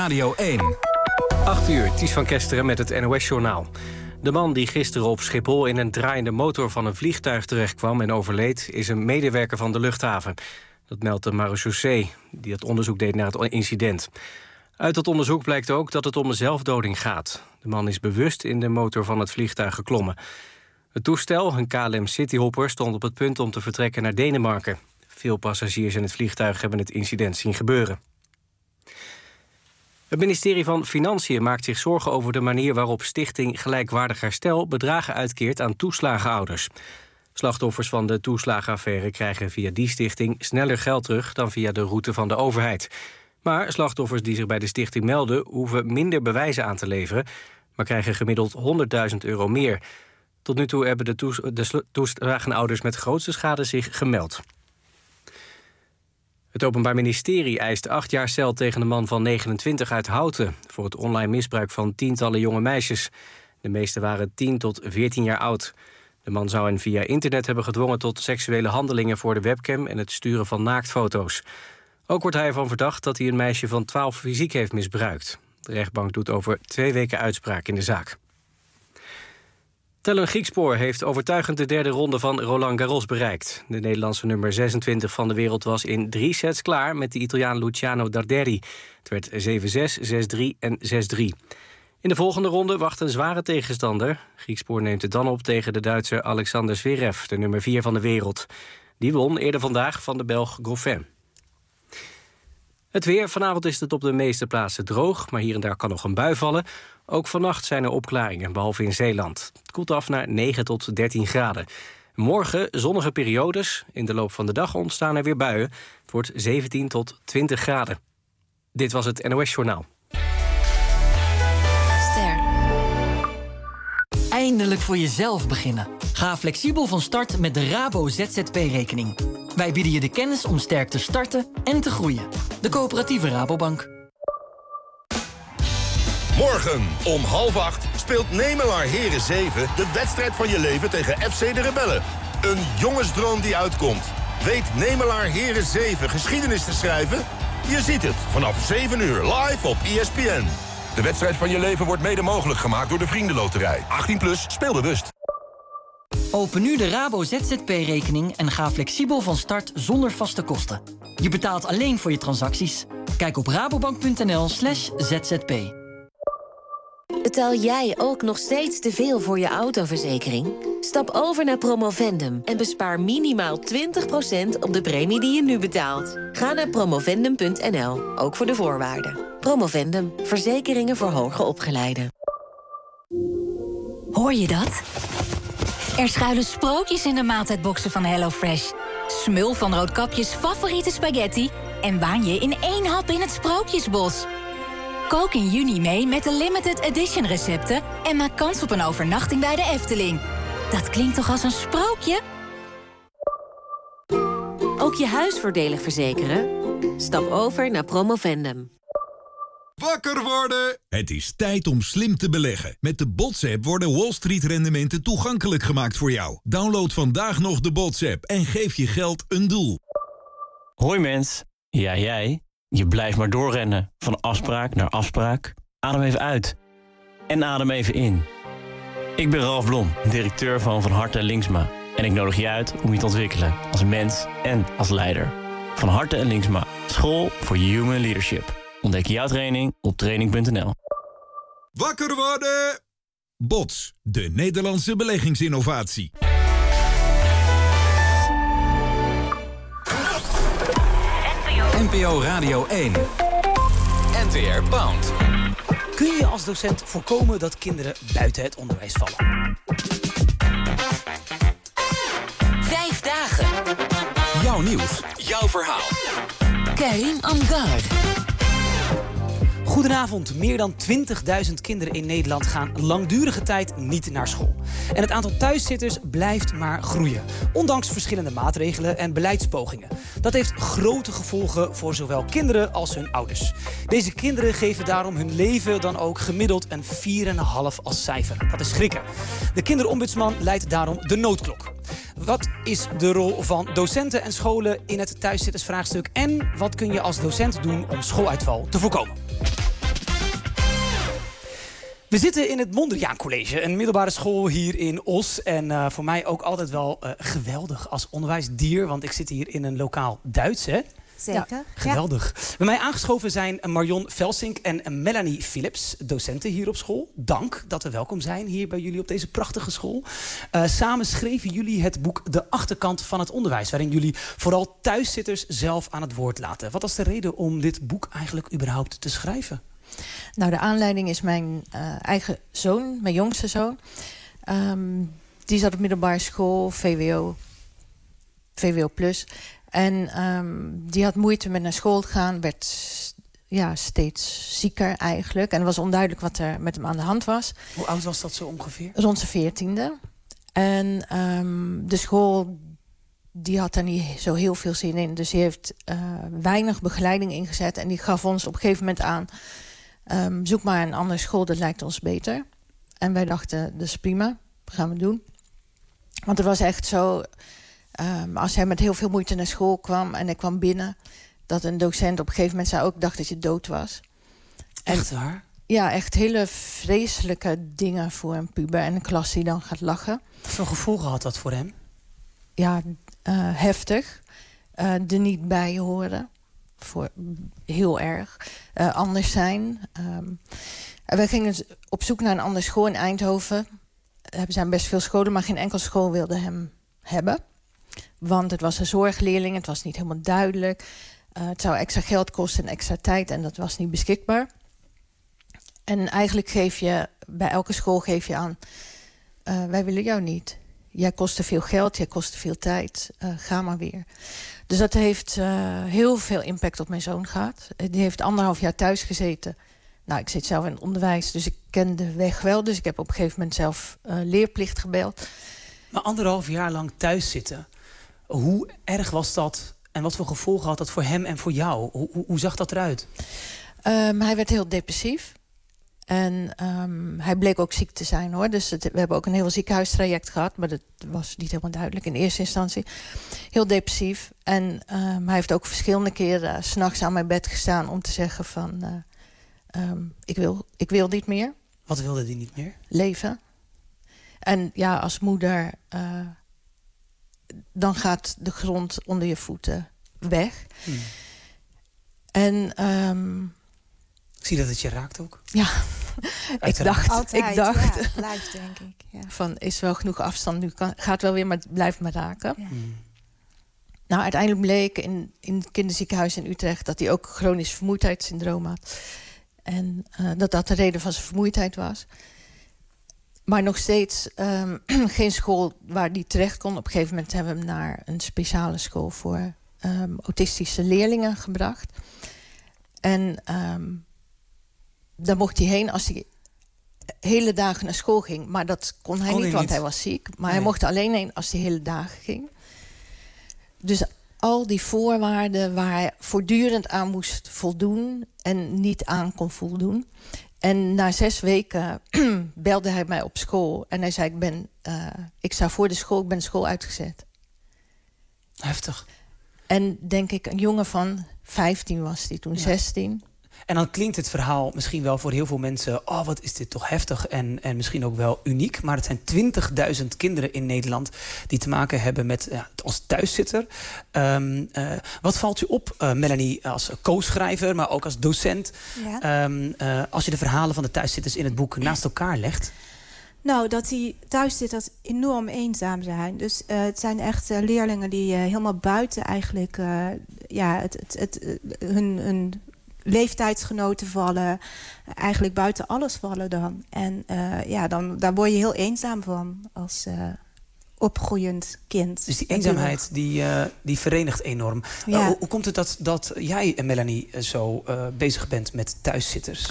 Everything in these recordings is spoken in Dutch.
Radio 1. 8 uur, Ties van Kesteren met het NOS-journaal. De man die gisteren op Schiphol in een draaiende motor van een vliegtuig terechtkwam en overleed, is een medewerker van de luchthaven. Dat meldt de marechaussee, die het onderzoek deed naar het incident. Uit het onderzoek blijkt ook dat het om een zelfdoding gaat. De man is bewust in de motor van het vliegtuig geklommen. Het toestel, een KLM Cityhopper, stond op het punt om te vertrekken naar Denemarken. Veel passagiers in het vliegtuig hebben het incident zien gebeuren. Het ministerie van Financiën maakt zich zorgen over de manier waarop Stichting Gelijkwaardig Herstel bedragen uitkeert aan toeslagenouders. Slachtoffers van de toeslagenaffaire krijgen via die stichting sneller geld terug dan via de route van de overheid. Maar slachtoffers die zich bij de stichting melden hoeven minder bewijzen aan te leveren, maar krijgen gemiddeld €100.000 meer. Tot nu toe hebben de toeslagenouders met grootste schade zich gemeld. Het Openbaar Ministerie eist 8 jaar cel tegen een man van 29 uit Houten voor het online misbruik van tientallen jonge meisjes. De meeste waren 10 tot 14 jaar oud. De man zou hen via internet hebben gedwongen tot seksuele handelingen voor de webcam en het sturen van naaktfoto's. Ook wordt hij ervan verdacht dat hij een meisje van 12 fysiek heeft misbruikt. De rechtbank doet over 2 weken uitspraak in de zaak. Tellen Griekspoor heeft overtuigend de derde ronde van Roland Garros bereikt. De Nederlandse nummer 26 van de wereld was in 3 sets klaar met de Italiaan Luciano Darderi. Het werd 7-6, 6-3 en 6-3. In de volgende ronde wacht een zware tegenstander. Griekspoor neemt het dan op tegen de Duitser Alexander Zverev, de nummer 4 van de wereld. Die won eerder vandaag van de Belg Goffin. Het weer. Vanavond is het op de meeste plaatsen droog, maar hier en daar kan nog een bui vallen. Ook vannacht zijn er opklaringen, behalve in Zeeland. Het koelt af naar 9 tot 13 graden. Morgen zonnige periodes. In de loop van de dag ontstaan er weer buien. Het wordt 17 tot 20 graden. Dit was het NOS-journaal. Ster. Eindelijk voor jezelf beginnen. Ga flexibel van start met de Rabo ZZP-rekening. Wij bieden je de kennis om sterk te starten en te groeien. De coöperatieve Rabobank. Morgen om 7:30 speelt Nemelaar Heren 7 de wedstrijd van je leven tegen FC de Rebellen. Een jongensdroom die uitkomt. Weet Nemelaar Heren 7 geschiedenis te schrijven? Je ziet het vanaf 7 uur live op ESPN. De wedstrijd van je leven wordt mede mogelijk gemaakt door de Vriendenloterij. 18+, speel bewust. Open nu de Rabo ZZP-rekening en ga flexibel van start zonder vaste kosten. Je betaalt alleen voor je transacties. Kijk op rabobank.nl/zzp. Betaal jij ook nog steeds te veel voor je autoverzekering? Stap over naar Promovendum en bespaar minimaal 20% op de premie die je nu betaalt. Ga naar promovendum.nl, ook voor de voorwaarden. Promovendum, verzekeringen voor hoger opgeleiden. Hoor je dat? Er schuilen sprookjes in de maaltijdboxen van HelloFresh. Smul van Roodkapjes favoriete spaghetti en waan je in 1 hap in het Sprookjesbos. Kook in juni mee met de limited edition recepten en maak kans op een overnachting bij de Efteling. Dat klinkt toch als een sprookje? Ook je huis voordelig verzekeren? Stap over naar Promovendum. Wakker worden! Het is tijd om slim te beleggen. Met de BOTS-app worden Wall Street-rendementen toegankelijk gemaakt voor jou. Download vandaag nog de BOTS-app en geef je geld een doel. Hoi mens, ja jij. Je blijft maar doorrennen, van afspraak naar afspraak. Adem even uit. En adem even in. Ik ben Ralf Blom, directeur van Harte en Linksma. En ik nodig je uit om je te ontwikkelen als mens en als leider. Van Harte en Linksma, school voor human leadership. Ontdek jouw training op training.nl. Wakker worden! BOTS, de Nederlandse beleggingsinnovatie. NPO Radio 1. NTR Pound. Kun je als docent voorkomen dat kinderen buiten het onderwijs vallen? 5 dagen. Jouw nieuws, jouw verhaal. Karim Amgar. Goedenavond. Meer dan 20.000 kinderen in Nederland gaan langdurige tijd niet naar school. En het aantal thuiszitters blijft maar groeien. Ondanks verschillende maatregelen en beleidspogingen. Dat heeft grote gevolgen voor zowel kinderen als hun ouders. Deze kinderen geven daarom hun leven dan ook gemiddeld een 4,5 als cijfer. Dat is schrikken. De kinderombudsman leidt daarom de noodklok. Wat is de rol van docenten en scholen in het thuiszittersvraagstuk? En wat kun je als docent doen om schooluitval te voorkomen? We zitten in het Mondriaan College, een middelbare school hier in Os. En voor mij ook altijd wel geweldig als onderwijsdier. Want ik zit hier in een lokaal Duits, hè? Zeker. Ja, geweldig. Ja. Bij mij aangeschoven zijn Marion Velsink en Melanie Philips, docenten hier op school. Dank dat we welkom zijn hier bij jullie op deze prachtige school. Samen schreven jullie het boek De Achterkant van het Onderwijs, waarin jullie vooral thuiszitters zelf aan het woord laten. Wat was de reden om dit boek eigenlijk überhaupt te schrijven? Nou, de aanleiding is mijn eigen zoon, mijn jongste zoon. Die zat op middelbare school, VWO plus. En die had moeite met naar school te gaan, werd steeds zieker eigenlijk. En het was onduidelijk wat er met hem aan de hand was. Hoe oud was dat zo ongeveer? Rond zijn 14e. En de school die had daar niet zo heel veel zin in. Dus die heeft weinig begeleiding ingezet. En die gaf ons op een gegeven moment aan, zoek maar een andere school, dat lijkt ons beter. En wij dachten, dat is prima, dat gaan we doen. Want het was echt zo, als hij met heel veel moeite naar school kwam en hij kwam binnen, dat een docent op een gegeven moment zei ook, dacht dat je dood was. Echt waar? Ja, echt hele vreselijke dingen voor een puber en een klas die dan gaat lachen. Wat voor gevolgen had dat voor hem? Ja, heftig. Er niet bij horen. Heel erg. Anders zijn. Wij gingen op zoek naar een andere school in Eindhoven. Er zijn best veel scholen, maar geen enkele school wilde hem hebben. Want het was een zorgleerling, het was niet helemaal duidelijk. Het zou extra geld kosten en extra tijd en dat was niet beschikbaar. En eigenlijk geef je, bij elke school geef je aan, wij willen jou niet. Jij kost te veel geld, jij kost te veel tijd, ga maar weer. Dus dat heeft heel veel impact op mijn zoon gehad. Die heeft 1,5 jaar thuis gezeten. Nou, ik zit zelf in het onderwijs, dus ik ken de weg wel. Dus ik heb op een gegeven moment zelf leerplicht gebeld. Maar 1,5 jaar lang thuis zitten, hoe erg was dat? En wat voor gevolgen had dat voor hem en voor jou? Hoe zag dat eruit? Hij werd heel depressief. En hij bleek ook ziek te zijn, hoor. Dus we hebben ook een heel ziekenhuistraject gehad, maar dat was niet helemaal duidelijk in eerste instantie. Heel depressief. En hij heeft ook verschillende keren 's nachts aan mijn bed gestaan om te zeggen van, ik wil niet meer. Wat wilde hij niet meer? Leven. En ja, als moeder, dan gaat de grond onder je voeten weg. En ik zie dat het je raakt ook. Ja, ik dacht, ja, blijft denk ik. Ja. Van, is wel genoeg afstand nu, gaat wel weer, maar het blijft me raken. Ja. Nou, uiteindelijk bleek in het kinderziekenhuis in Utrecht dat hij ook chronisch vermoeidheidssyndroom had. En dat de reden van zijn vermoeidheid was. Maar nog steeds geen school waar die terecht kon. Op een gegeven moment hebben we hem naar een speciale school voor autistische leerlingen gebracht. En daar mocht hij heen als hij hele dagen naar school ging. Maar dat kon hij niet, want hij was ziek. Maar hij mocht alleen heen als hij hele dagen ging. Dus al die voorwaarden waar hij voortdurend aan moest voldoen en niet aan kon voldoen. En na 6 weken belde hij mij op school. En hij zei, ik sta voor de school, ik ben de school uitgezet. Heftig. En denk ik, een jongen van 15 was die toen, 16. En dan klinkt het verhaal misschien wel voor heel veel mensen, oh, wat is dit toch heftig en misschien ook wel uniek. Maar het zijn 20.000 kinderen in Nederland die te maken hebben met als thuiszitter. Wat valt u op, Melanie, als co-schrijver, maar ook als docent, als je de verhalen van de thuiszitters in het boek naast elkaar legt? Nou, dat die thuiszitters enorm eenzaam zijn. Dus het zijn echt leerlingen die helemaal buiten eigenlijk hun leeftijdsgenoten vallen. Eigenlijk buiten alles vallen dan. En daar word je heel eenzaam van als opgroeiend kind. Dus die eenzaamheid die verenigt enorm. Ja. Hoe komt het dat jij, Melanie, zo bezig bent met thuiszitters?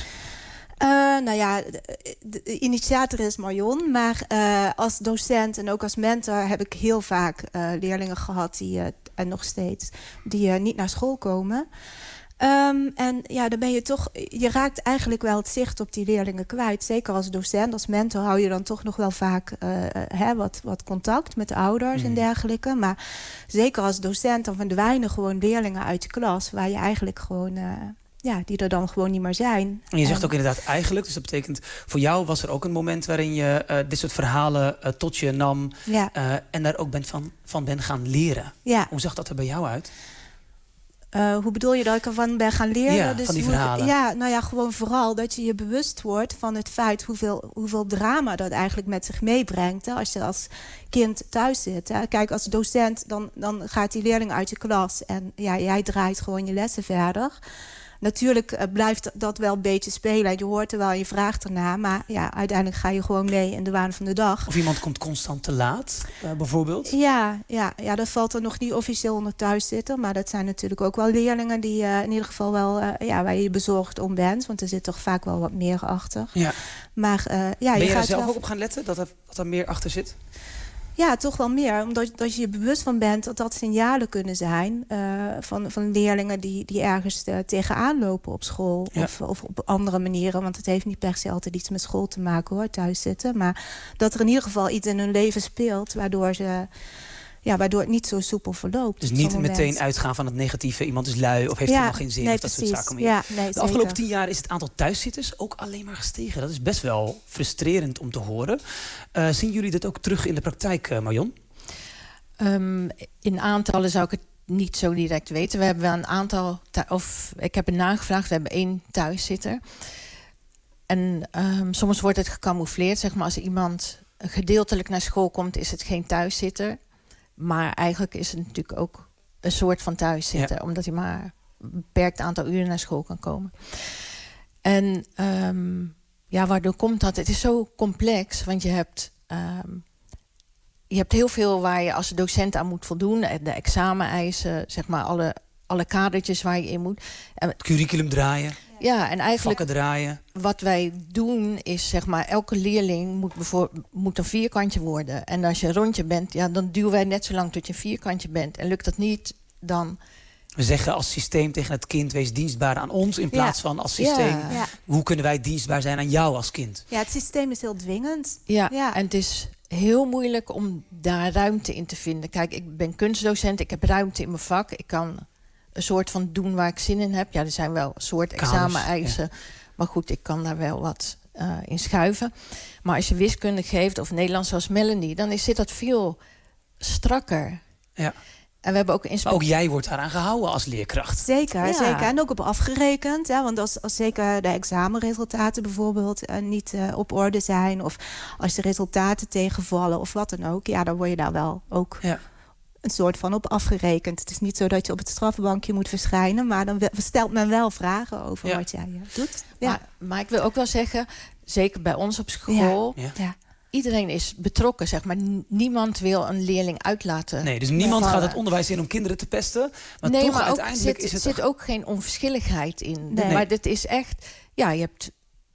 De initiator is Marion. Maar als docent en ook als mentor heb ik heel vaak leerlingen gehad en nog steeds, die niet naar school komen. En ja, dan ben je toch, je raakt eigenlijk wel het zicht op die leerlingen kwijt. Zeker als docent, als mentor hou je dan toch nog wel vaak wat contact met de ouders en dergelijke. Maar zeker als docent, dan verdwijnen gewoon leerlingen uit je klas, waar je eigenlijk gewoon die er dan gewoon niet meer zijn. En je zegt ook inderdaad eigenlijk, dus dat betekent... voor jou was er ook een moment waarin je dit soort verhalen tot je nam... Ja. En daar ook van ben gaan leren. Ja. Hoe zag dat er bij jou uit? Hoe bedoel je dat ik ervan ben gaan leren? Ja, dus van die verhalen. Gewoon vooral dat je je bewust wordt van het feit... hoeveel drama dat eigenlijk met zich meebrengt. Hè, als je als kind thuis zit. Hè. Kijk, als docent, dan gaat die leerling uit je klas... en jij draait gewoon je lessen verder... Natuurlijk blijft dat wel een beetje spelen. Je hoort er wel, je vraagt ernaar. Maar uiteindelijk ga je gewoon mee in de waan van de dag. Of iemand komt constant te laat, bijvoorbeeld? Ja, dat valt er nog niet officieel onder thuis zitten. Maar dat zijn natuurlijk ook wel leerlingen die in ieder geval wel... waar je bezorgd om bent. Want er zit toch vaak wel wat meer achter. Ja. Maar, ben je er zelf ook op gaan letten, dat er meer achter zit? Ja, toch wel meer. Omdat je je bewust van bent dat signalen kunnen zijn... van leerlingen die ergens tegenaan lopen op school. Ja. Of op andere manieren. Want het heeft niet per se altijd iets met school te maken, hoor, thuis zitten. Maar dat er in ieder geval iets in hun leven speelt... waardoor het niet zo soepel verloopt. Dus niet meteen uitgaan van het negatieve. Iemand is lui of heeft helemaal geen zin. Nee, of dat precies. soort zaken meer. De afgelopen 10 zeker. jaar is het aantal thuiszitters ook alleen maar gestegen. Dat is best wel frustrerend om te horen. Zien jullie dat ook terug in de praktijk, Marion? In aantallen zou ik het niet zo direct weten. We hebben wel een aantal... ik heb het nagevraagd. We hebben 1 thuiszitter. En soms wordt het gecamoufleerd. Zeg maar, als iemand gedeeltelijk naar school komt... is het geen thuiszitter. Maar eigenlijk is het natuurlijk ook een soort van thuiszitten. Ja. Omdat hij maar een beperkt aantal uren naar school kan komen. En waardoor komt dat? Het is zo complex. Want je hebt heel veel waar je als docent aan moet voldoen. De exameneisen, zeg maar alle kadertjes waar je in moet. Het curriculum draaien. Ja, en eigenlijk vakken draaien. Wat wij doen is, zeg maar, elke leerling moet een vierkantje worden. En als je een rondje bent, dan duwen wij net zo lang tot je een vierkantje bent. En lukt dat niet, dan... We zeggen als systeem tegen het kind, wees dienstbaar aan ons... in plaats van als systeem, hoe kunnen wij dienstbaar zijn aan jou als kind? Ja, het systeem is heel dwingend. Ja. En het is heel moeilijk om daar ruimte in te vinden. Kijk, ik ben kunstdocent, ik heb ruimte in mijn vak. Ik kan een soort van doen waar ik zin in heb. Ja, er zijn wel een soort exameneisen. Ja. Maar goed, ik kan daar wel wat in schuiven. Maar als je wiskunde geeft of Nederlands zoals Melanie... dan zit dat veel strakker. Ja. En we hebben ook maar ook jij wordt daaraan gehouden als leerkracht. Zeker. En ook op afgerekend. Ja, want als zeker de examenresultaten bijvoorbeeld niet op orde zijn... of als de resultaten tegenvallen of wat dan ook... dan word je daar wel ook... een soort van op afgerekend. Het is niet zo dat je op het strafbankje moet verschijnen... maar dan stelt men wel vragen over wat jij doet. Ja. Maar ik wil ook wel zeggen, zeker bij ons op school... Iedereen is betrokken, zeg maar. Niemand wil een leerling uitlaten. Nee, dus niemand gaat het onderwijs in om kinderen te pesten. Maar toch maar uiteindelijk er zit ook geen onverschilligheid in. Nee. Maar dit is echt... Ja, je hebt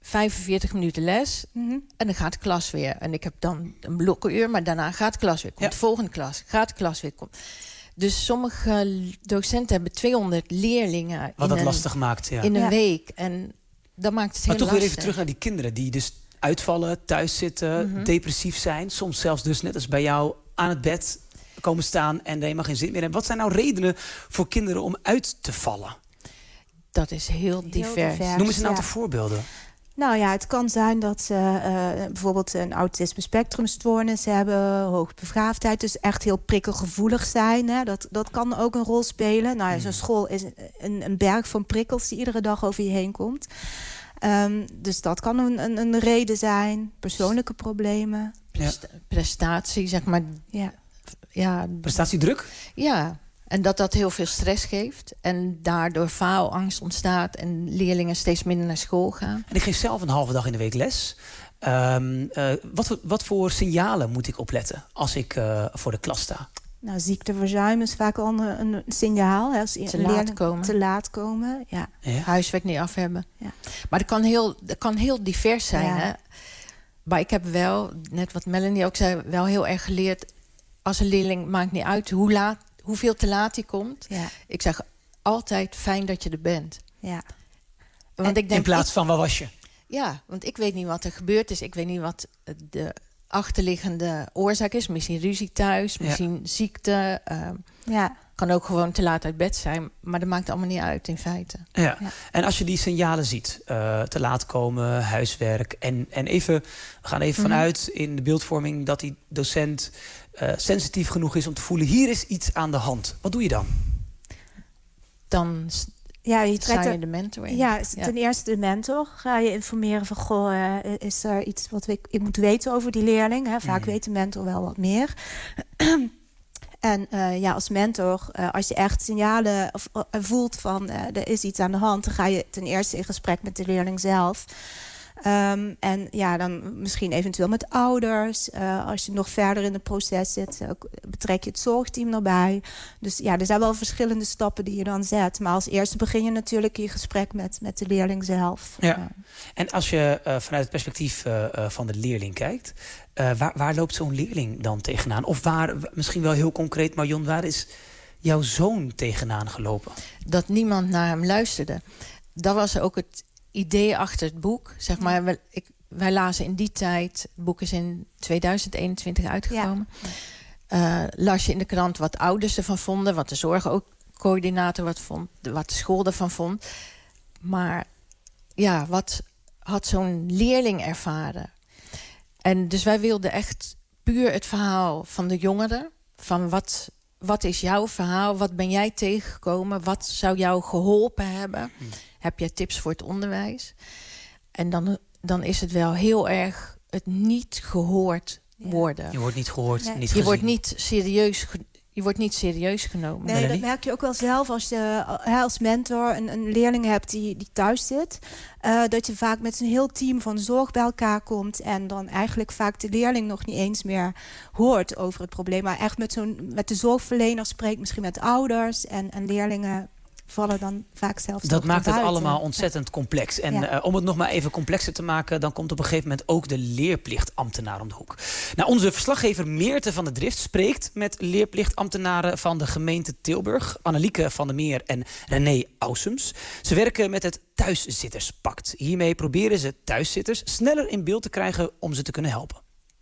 45 minuten les en dan gaat de klas weer. En ik heb dan een blokkenuur, maar daarna gaat de klas weer. Komt de volgende klas, gaat de klas weer. Dus sommige docenten hebben 200 leerlingen... Wat dat lastig maakt, in een week. En dat maakt het heel lastig. Maar toch weer even terug naar die kinderen die dus... uitvallen, thuis zitten, depressief zijn. Soms zelfs dus net als bij jou aan het bed komen staan... en helemaal geen zin meer hebben. Wat zijn nou redenen voor kinderen om uit te vallen? Dat is heel divers. Noem eens een aantal voorbeelden. Nou ja, het kan zijn dat ze bijvoorbeeld een autisme spectrumstoornis hebben... hoogbegaafdheid, dus echt heel prikkelgevoelig zijn. Hè. Dat kan ook een rol spelen. Nou, zo'n school is een berg van prikkels die iedere dag over je heen komt... dus dat kan een reden zijn. Persoonlijke problemen. Prestatie, zeg maar. Ja. Prestatiedruk? Ja. En dat heel veel stress geeft. En daardoor faalangst ontstaat. En leerlingen steeds minder naar school gaan. En ik geef zelf een halve dag in de week les. Wat voor signalen moet ik opletten als ik voor de klas sta? Nou, ziekteverzuim is vaak al een signaal. Hè, als te laat komen. Ja. Huiswerk niet af hebben. Ja. Maar dat kan heel divers zijn. Ja. Hè? Maar ik heb wel, net wat Melanie ook zei... wel heel erg geleerd... als een leerling maakt niet uit hoeveel te laat hij komt. Ja. Ik zeg altijd fijn dat je er bent. Ja. Want ik denk, in plaats van waar was je? Ja, want ik weet niet wat er gebeurd is. Ik weet niet wat de achterliggende oorzaak is. Misschien ruzie thuis, misschien ziekte. Kan ook gewoon te laat uit bed zijn. Maar dat maakt allemaal niet uit in feite. Ja. En als je die signalen ziet, te laat komen, huiswerk... en even, we gaan even vanuit in de beeldvorming... dat die docent sensitief genoeg is om te voelen... hier is iets aan de hand. Wat doe je dan? Dan je sta je de mentor in. Ja, ten eerste de mentor. Ga je informeren van... goh, is er iets wat ik moet weten over die leerling? Hè? Vaak weet de mentor wel wat meer... En als mentor, als je echt signalen voelt van er is iets aan de hand... dan ga je ten eerste in gesprek met de leerling zelf. En dan misschien eventueel met ouders. Als je nog verder in het proces zit, betrek je het zorgteam erbij. Dus er zijn wel verschillende stappen die je dan zet. Maar als eerste begin je natuurlijk je gesprek met de leerling zelf. Ja. En als je vanuit het perspectief van de leerling kijkt... Waar loopt zo'n leerling dan tegenaan? Of waar, misschien wel heel concreet, Marion, waar is jouw zoon tegenaan gelopen? Dat niemand naar hem luisterde. Dat was ook het idee achter het boek. Zeg maar, wij lazen in die tijd... het boek is in 2021 uitgekomen. Las je in de krant wat ouders ervan vonden... wat de zorgcoördinator wat de school ervan vond. Maar wat had zo'n leerling ervaren? En dus wij wilden echt puur het verhaal van de jongeren. Van wat is jouw verhaal? Wat ben jij tegengekomen? Wat zou jou geholpen hebben? Heb jij tips voor het onderwijs? En dan is het wel heel erg het niet gehoord worden. Je wordt niet gehoord, niet gezien. Je wordt niet serieus genomen. Nee, dat merk je ook wel zelf als je als mentor een leerling hebt die thuis zit. Dat je vaak met een heel team van zorg bij elkaar komt. En dan eigenlijk vaak de leerling nog niet eens meer hoort over het probleem. Maar echt met de zorgverlener spreekt, misschien met ouders en leerlingen vallen dan vaak zelfs. Dat maakt het allemaal ontzettend complex. En om het nog maar even complexer te maken... dan komt op een gegeven moment ook de leerplichtambtenaar om de hoek. Nou, onze verslaggever Meerte van der Drift spreekt met leerplichtambtenaren van de gemeente Tilburg. Annelieke van der Meer en René Ausums. Ze werken met het Thuiszitterspact. Hiermee proberen ze thuiszitters sneller in beeld te krijgen om ze te kunnen helpen.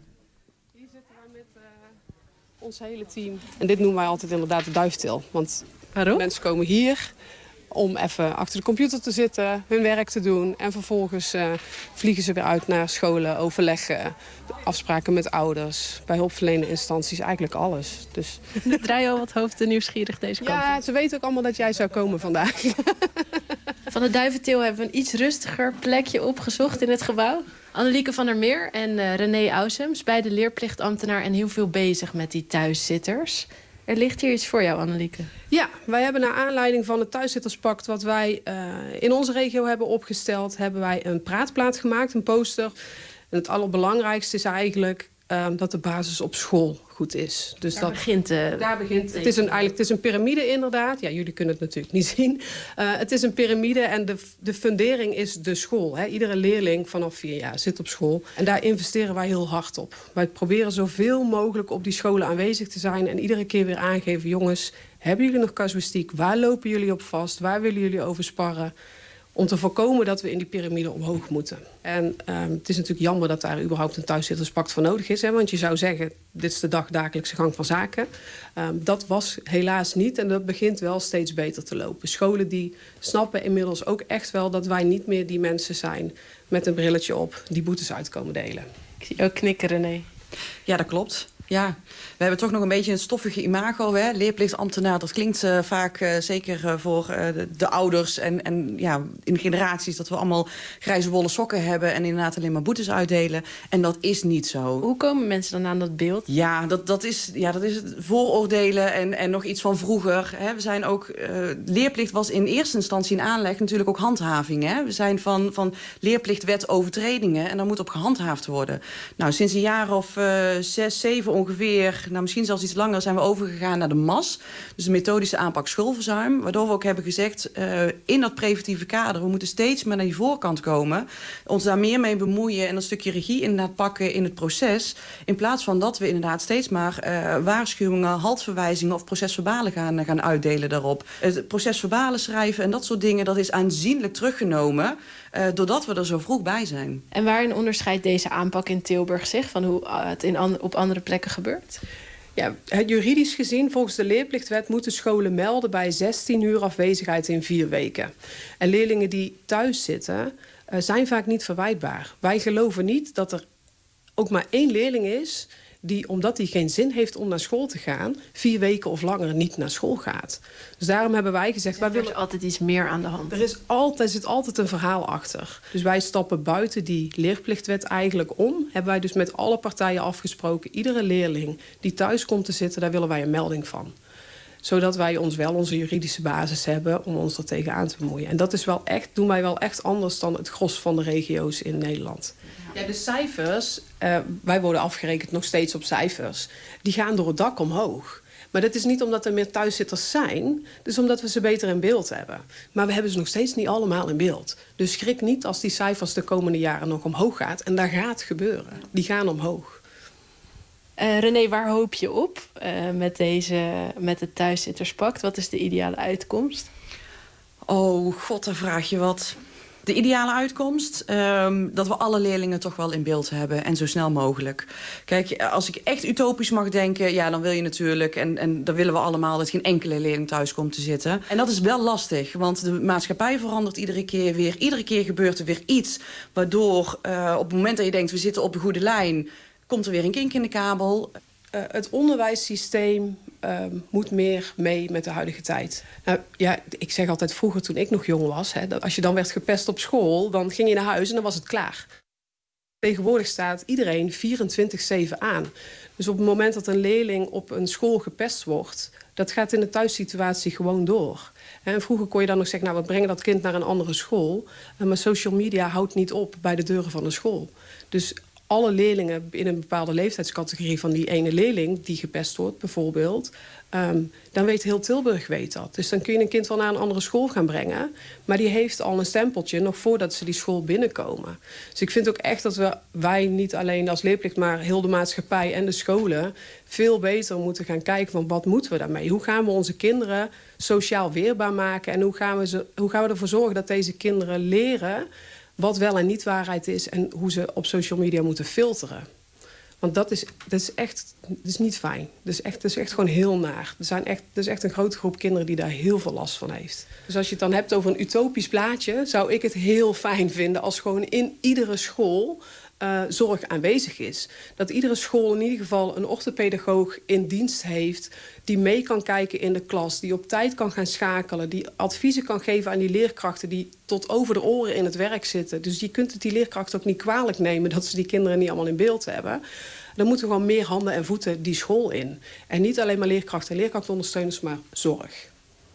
Hier zitten wij met ons hele team. En dit noemen wij altijd inderdaad de duiftil. Want waarom? Mensen komen hier om even achter de computer te zitten, hun werk te doen. En vervolgens vliegen ze weer uit naar scholen, overleggen, afspraken met ouders, bij hulpverlenende instanties, eigenlijk alles. Dus draai je al wat hoofden nieuwsgierig deze kant? Ja, ze weten ook allemaal dat jij zou komen vandaag. Van de Duiventil hebben we een iets rustiger plekje opgezocht in het gebouw. Annelieke van der Meer en René Ausums, beide leerplichtambtenaar en heel veel bezig met die thuiszitters. Er ligt hier iets voor jou, Annelieke. Ja, wij hebben naar aanleiding van het Thuiszitterspact... wat wij in onze regio hebben opgesteld... hebben wij een praatplaat gemaakt, een poster. En het allerbelangrijkste is eigenlijk... dat de basis op school goed is. Dus daar begint het is een piramide inderdaad. Ja, jullie kunnen het natuurlijk niet zien. Het is een piramide en de fundering is de school. Hè. Iedere leerling vanaf 4 jaar zit op school. En daar investeren wij heel hard op. Wij proberen zoveel mogelijk op die scholen aanwezig te zijn... en iedere keer weer aangeven... jongens, hebben jullie nog casuïstiek? Waar lopen jullie op vast? Waar willen jullie over sparren? Om te voorkomen dat we in die piramide omhoog moeten. En het is natuurlijk jammer dat daar überhaupt een thuiszitterspact voor nodig is. Hè? Want je zou zeggen, dit is de dagdagelijkse gang van zaken. Dat was helaas niet en dat begint wel steeds beter te lopen. Scholen die snappen inmiddels ook echt wel dat wij niet meer die mensen zijn... met een brilletje op, die boetes uitkomen delen. Ik zie ook knikken, René. Ja, dat klopt. Ja, we hebben toch nog een beetje een stoffige imago. Hè? Leerplichtambtenaar, dat klinkt vaak zeker voor de ouders en ja, in de generaties... dat we allemaal grijze wollen sokken hebben en inderdaad alleen maar boetes uitdelen. En dat is niet zo. Hoe komen mensen dan aan dat beeld? Ja, dat is het vooroordelen en nog iets van vroeger. Hè? We zijn ook, leerplicht was in eerste instantie in aanleg natuurlijk ook handhaving. Hè? We zijn van leerplichtwet overtredingen en daar moet op gehandhaafd worden. Nou, sinds een jaar of 6, 7 ongeveer, nou misschien zelfs iets langer, zijn we overgegaan naar de MAS. Dus de methodische aanpak schoolverzuim. Waardoor we ook hebben gezegd, in dat preventieve kader, we moeten steeds meer naar die voorkant komen. Ons daar meer mee bemoeien en een stukje regie inderdaad pakken in het proces. In plaats van dat we inderdaad steeds maar waarschuwingen, haltverwijzingen of procesverbalen gaan uitdelen daarop. Het procesverbalen schrijven en dat soort dingen, dat is aanzienlijk teruggenomen. Doordat we er zo vroeg bij zijn. En waarin onderscheidt deze aanpak in Tilburg zich van hoe het op andere plekken gebeurt? Ja, juridisch gezien, volgens de leerplichtwet, moeten scholen melden bij 16 uur afwezigheid in 4 weken. En leerlingen die thuis zitten, zijn vaak niet verwijtbaar. Wij geloven niet dat er ook maar 1 leerling is die, omdat hij geen zin heeft om naar school te gaan, 4 weken of langer niet naar school gaat. Dus daarom hebben wij gezegd, wij willen... Er is altijd iets meer aan de hand. Er zit altijd een verhaal achter. Dus wij stappen buiten die leerplichtwet eigenlijk om. Hebben wij dus met alle partijen afgesproken, iedere leerling die thuis komt te zitten, daar willen wij een melding van. Zodat wij onze juridische basis hebben om ons er tegenaan te bemoeien. En dat is doen wij wel echt anders dan het gros van de regio's in Nederland. Ja, de cijfers, wij worden afgerekend nog steeds op cijfers, die gaan door het dak omhoog. Maar dat is niet omdat er meer thuiszitters zijn, dus omdat we ze beter in beeld hebben. Maar we hebben ze nog steeds niet allemaal in beeld. Dus schrik niet als die cijfers de komende jaren nog omhoog gaat. En dat gaat gebeuren. Die gaan omhoog. René, waar hoop je op met het thuiszitterspact? Wat is de ideale uitkomst? Oh god, daar vraag je wat. De ideale uitkomst? Dat we alle leerlingen toch wel in beeld hebben. En zo snel mogelijk. Kijk, als ik echt utopisch mag denken, ja, dan wil je natuurlijk, en dan willen we allemaal, dat geen enkele leerling thuis komt te zitten. En dat is wel lastig, want de maatschappij verandert iedere keer weer. Iedere keer gebeurt er weer iets, waardoor op het moment dat je denkt, we zitten op de goede lijn, komt er weer een kink in de kabel. Het onderwijssysteem moet meer mee met de huidige tijd. Nou, ja, ik zeg altijd vroeger toen ik nog jong was, dat als je dan werd gepest op school, dan ging je naar huis en dan was het klaar. Tegenwoordig staat iedereen 24/7 aan. Dus op het moment dat een leerling op een school gepest wordt, dat gaat in de thuissituatie gewoon door. En vroeger kon je dan nog zeggen, nou, we brengen dat kind naar een andere school. Maar social media houdt niet op bij de deuren van een school. Dus alle leerlingen in een bepaalde leeftijdscategorie van die ene leerling die gepest wordt bijvoorbeeld, dan weet heel Tilburg dat. Dus dan kun je een kind wel naar een andere school gaan brengen, maar die heeft al een stempeltje nog voordat ze die school binnenkomen. Dus ik vind ook echt dat wij niet alleen als leerplicht, maar heel de maatschappij en de scholen veel beter moeten gaan kijken van wat moeten we daarmee? Hoe gaan we onze kinderen sociaal weerbaar maken en hoe gaan we ervoor zorgen dat deze kinderen leren wat wel en niet waarheid is en hoe ze op social media moeten filteren. Want dat is niet fijn. Dat is echt gewoon heel naar. Er is echt een grote groep kinderen die daar heel veel last van heeft. Dus als je het dan hebt over een utopisch plaatje, zou ik het heel fijn vinden als gewoon in iedere school zorg aanwezig is. Dat iedere school in ieder geval een orthopedagoog in dienst heeft die mee kan kijken in de klas, die op tijd kan gaan schakelen, die adviezen kan geven aan die leerkrachten die tot over de oren in het werk zitten. Dus je kunt het die leerkrachten ook niet kwalijk nemen dat ze die kinderen niet allemaal in beeld hebben. Dan moeten gewoon meer handen en voeten die school in. En niet alleen maar leerkrachten en leerkrachtondersteuners, maar zorg.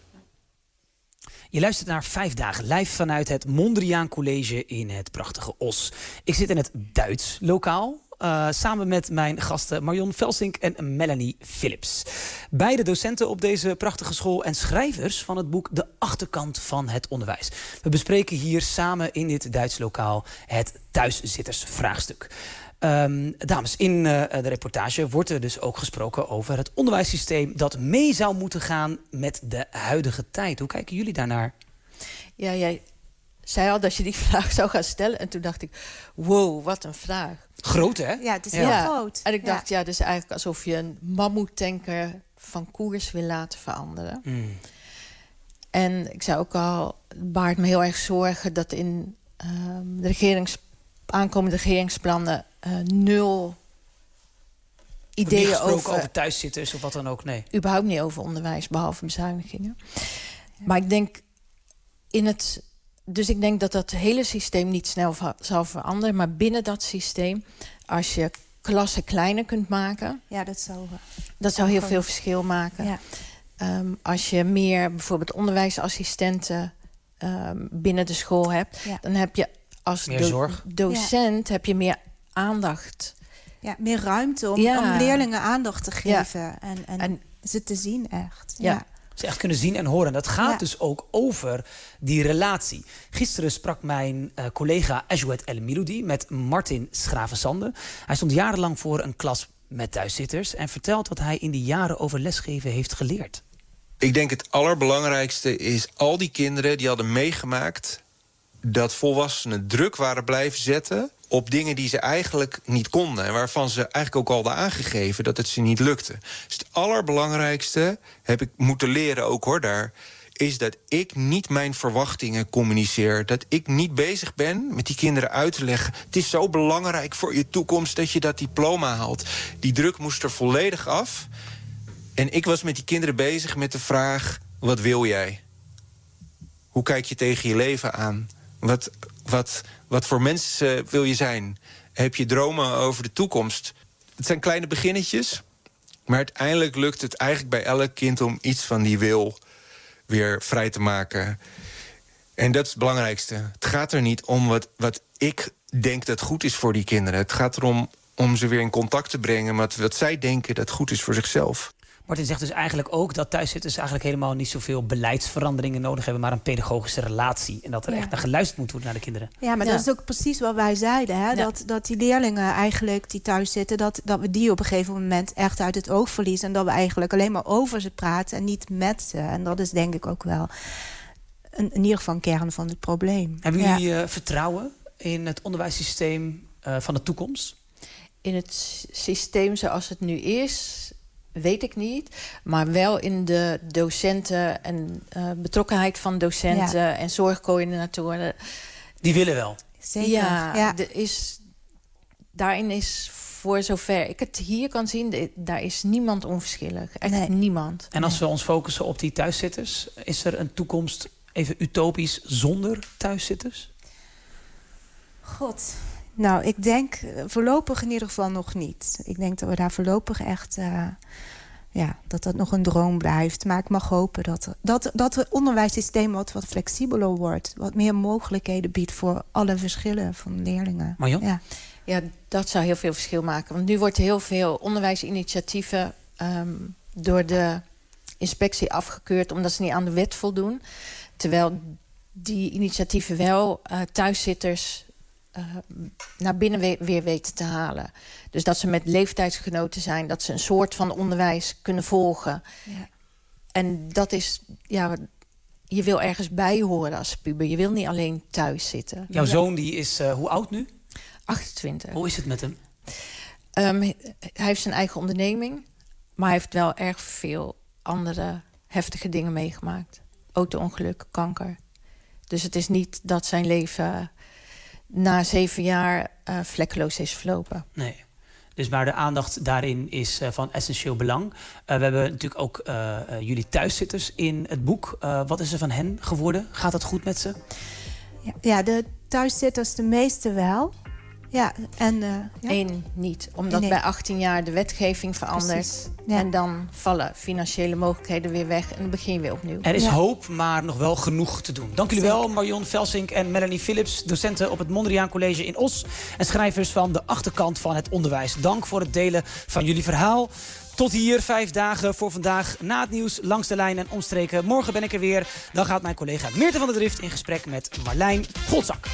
Je luistert naar 5 dagen live vanuit het Mondriaan College in het prachtige Os. Ik zit in het Duits lokaal. Samen met mijn gasten Marion Velsink en Melanie Philips. Beide docenten op deze prachtige school en schrijvers van het boek De Achterkant van het Onderwijs. We bespreken hier samen in dit Duits lokaal het thuiszittersvraagstuk. Dames, in de reportage wordt er dus ook gesproken over het onderwijssysteem dat mee zou moeten gaan met de huidige tijd. Hoe kijken jullie daarnaar? Ja, jij zei al dat je die vraag zou gaan stellen. En toen dacht ik, wow, wat een vraag. Groot, hè? Ja, het is heel groot. En ik dacht, het is eigenlijk alsof je een mammoetanker van koers wil laten veranderen. Mm. En ik zou ook al, het baart me heel erg zorgen dat in de aankomende regeringsplannen 0 ideeën over thuiszitters of wat dan ook, nee. Überhaupt niet over onderwijs, behalve bezuinigingen. Ja. Maar ik denk Dus ik denk dat dat hele systeem niet snel zal veranderen. Maar binnen dat systeem, als je klassen kleiner kunt maken, ja, dat zou heel veel verschil maken. Ja. Als je meer bijvoorbeeld onderwijsassistenten binnen de school hebt, dan heb je als docent heb je meer aandacht. Ja, meer ruimte om leerlingen aandacht te geven en ze te zien echt. Ja. Ze echt kunnen zien en horen. Dat gaat dus ook over die relatie. Gisteren sprak mijn collega Ajouet El Miloudi met Martin Schravensande. Hij stond jarenlang voor een klas met thuiszitters en vertelt wat hij in die jaren over lesgeven heeft geleerd. Ik denk het allerbelangrijkste is al die kinderen die hadden meegemaakt dat volwassenen druk waren blijven zetten op dingen die ze eigenlijk niet konden. En waarvan ze eigenlijk ook al hadden aangegeven dat het ze niet lukte. Dus het allerbelangrijkste, heb ik moeten leren ook hoor daar, is dat ik niet mijn verwachtingen communiceer. Dat ik niet bezig ben met die kinderen uit te leggen. Het is zo belangrijk voor je toekomst dat je dat diploma haalt. Die druk moest er volledig af. En ik was met die kinderen bezig met de vraag, wat wil jij? Hoe kijk je tegen je leven aan? Wat voor mens wil je zijn? Heb je dromen over de toekomst? Het zijn kleine beginnetjes. Maar uiteindelijk lukt het eigenlijk bij elk kind om iets van die wil weer vrij te maken. En dat is het belangrijkste. Het gaat er niet om wat ik denk dat goed is voor die kinderen. Het gaat erom om ze weer in contact te brengen met wat zij denken dat goed is voor zichzelf. Martin zegt dus eigenlijk ook dat thuiszitters eigenlijk helemaal niet zoveel beleidsveranderingen nodig hebben, maar een pedagogische relatie. En dat er echt naar geluisterd moet worden naar de kinderen. Ja, maar dat is ook precies wat wij zeiden. Hè? Ja. Dat die leerlingen eigenlijk die thuis zitten, dat we die op een gegeven moment echt uit het oog verliezen. En dat we eigenlijk alleen maar over ze praten en niet met ze. En dat is denk ik ook wel in ieder geval een kern van het probleem. Hebben jullie vertrouwen in het onderwijssysteem van de toekomst? In het systeem zoals het nu is, weet ik niet. Maar wel in de docenten en betrokkenheid van docenten en zorgcoördinatoren. Die willen wel. Zeker. Ja. Daarin is, voor zover ik het hier kan zien, daar is niemand onverschillig. Echt niemand. En als we ons focussen op die thuiszitters, is er een toekomst even utopisch zonder thuiszitters? God. Nou, ik denk voorlopig in ieder geval nog niet. Ik denk dat we daar voorlopig echt dat nog een droom blijft. Maar ik mag hopen dat het onderwijssysteem wat flexibeler wordt. Wat meer mogelijkheden biedt voor alle verschillen van leerlingen. Marjan? Ja, dat zou heel veel verschil maken. Want nu wordt heel veel onderwijsinitiatieven door de inspectie afgekeurd omdat ze niet aan de wet voldoen. Terwijl die initiatieven wel thuiszitters naar binnen weer weten te halen. Dus dat ze met leeftijdsgenoten zijn, dat ze een soort van onderwijs kunnen volgen. Ja. En dat is, je wil ergens bij horen als puber. Je wil niet alleen thuis zitten. Jouw zoon die is hoe oud nu? 28. Hoe is het met hem? Hij heeft zijn eigen onderneming, maar hij heeft wel erg veel andere heftige dingen meegemaakt. Auto-ongeluk, kanker. Dus het is niet dat zijn leven na 7 jaar vlekkeloos is verlopen. Nee. Dus maar de aandacht daarin is van essentieel belang. We hebben natuurlijk ook jullie thuiszitters in het boek. Wat is er van hen geworden? Gaat het goed met ze? Ja, de thuiszitters de meeste wel. Ja, en Eén niet. Omdat bij 18 jaar de wetgeving verandert. Ja. En dan vallen financiële mogelijkheden weer weg. En dan begin je weer opnieuw. Er is hoop, maar nog wel genoeg te doen. Dank jullie wel, Marion Velsink en Melanie Philips. Docenten op het Mondriaan College in Os. En schrijvers van De Achterkant van het Onderwijs. Dank voor het delen van jullie verhaal. Tot hier, 5 dagen voor vandaag. Na het nieuws, langs de lijn en omstreken. Morgen ben ik er weer. Dan gaat mijn collega Meerte van der Drift in gesprek met Marlijn Goldzak.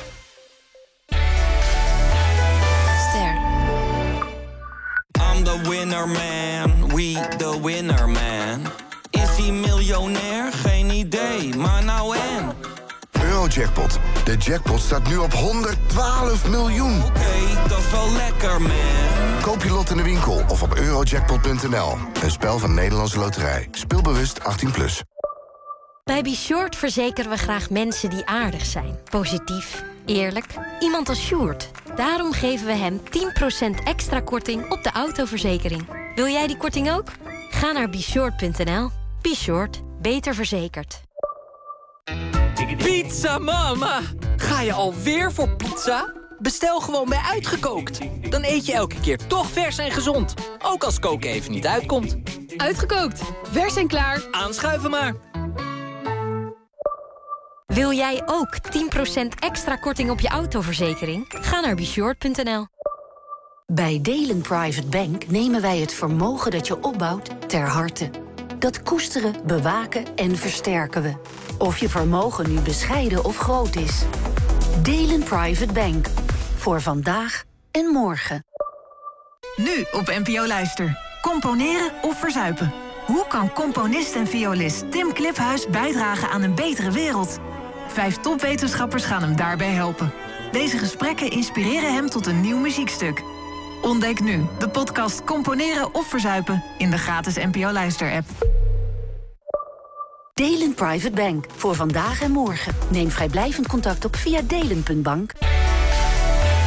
I'm the winner man, we the winner man. Is hij miljonair? Geen idee, maar nou en? Eurojackpot. De jackpot staat nu op 112 miljoen. Oké, dat is wel lekker man. Koop je lot in de winkel of op eurojackpot.nl. Een spel van Nederlandse Loterij. Speelbewust 18+. Bij Be Short verzekeren we graag mensen die aardig zijn. Positief, eerlijk. Iemand als Sjoerd. Daarom geven we hem 10% extra korting op de autoverzekering. Wil jij die korting ook? Ga naar BeShort.nl. Be Short. Beter verzekerd. Pizza Mama! Ga je alweer voor pizza? Bestel gewoon bij Uitgekookt. Dan eet je elke keer toch vers en gezond. Ook als koken even niet uitkomt. Uitgekookt. Vers en klaar. Aanschuiven maar. Wil jij ook 10% extra korting op je autoverzekering? Ga naar BeShort.nl. Bij Delen Private Bank nemen wij het vermogen dat je opbouwt ter harte. Dat koesteren, bewaken en versterken we. Of je vermogen nu bescheiden of groot is. Delen Private Bank. Voor vandaag en morgen. Nu op NPO Luister. Componeren of verzuipen? Hoe kan componist en violist Tim Kliphuis bijdragen aan een betere wereld? 5 topwetenschappers gaan hem daarbij helpen. Deze gesprekken inspireren hem tot een nieuw muziekstuk. Ontdek nu de podcast Componeren of Verzuipen in de gratis NPO Luister-app. Delen Private Bank. Voor vandaag en morgen. Neem vrijblijvend contact op via delen.bank.